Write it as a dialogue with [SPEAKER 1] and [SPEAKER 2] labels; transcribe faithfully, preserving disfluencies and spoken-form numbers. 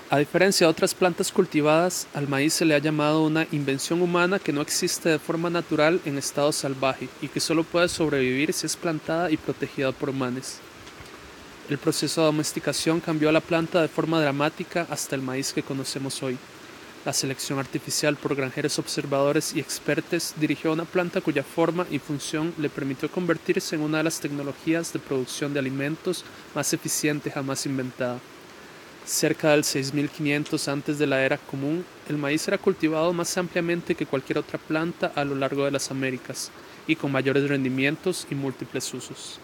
[SPEAKER 1] A diferencia de otras plantas cultivadas, al maíz se le ha llamado una invención humana que no existe de forma natural en estado salvaje y que solo puede sobrevivir si es plantada y protegida por humanos. El proceso de domesticación cambió a la planta de forma dramática hasta el maíz que conocemos hoy. La selección artificial por granjeros observadores y expertos dirigió a una planta cuya forma y función le permitió convertirse en una de las tecnologías de producción de alimentos más eficiente jamás inventada. Cerca del seis mil quinientos antes de la era común, el maíz era cultivado más ampliamente que cualquier otra planta a lo largo de las Américas y con mayores rendimientos y múltiples usos.